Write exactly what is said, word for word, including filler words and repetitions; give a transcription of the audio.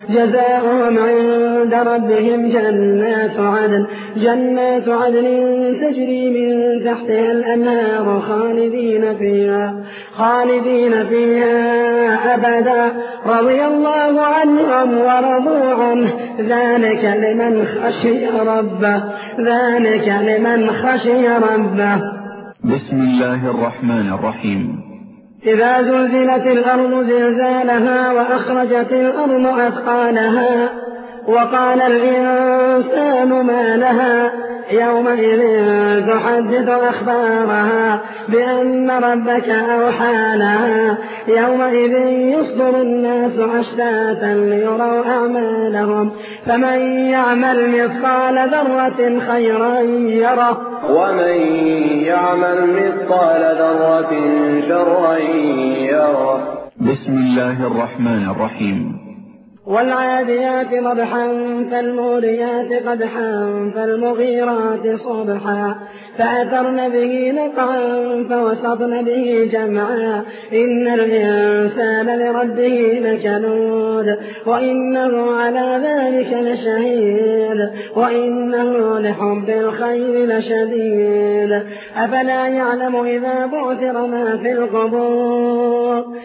جزاؤهم عند ربهم جنات عدن جنات عدن تجري من تحتها الأنهار خالدين فيها خالدين فيها أبدا رضي الله عنهم ورضوا عنه ذلك لمن خشي ربه ذلك لمن خشي ربه. بسم الله الرحمن الرحيم. إذا زلزلت الأرض زلزالها وأخرجت الأرض أثقالها وقال الإنسان ما لها يومئذ تحدث أخبارها بأن ربك أوحى لها يومئذ يصدر الناس أشتاتا ليروا أعمالهم فمن يعمل مثقال ذرة خيرا يره ومن يعمل مثقال ذرة شرا يره. بسم الله الرحمن الرحيم. والعاديات ضبحا فالموريات قدحا فالمغيرات صبحا فأثرن به نقعا فوسطن به جمعا إن الإنسان لربه لكنود وإنه على ذلك لشهيد وإنه لحب الخير لشديد أفلا يعلم إذا بعثر ما في القبور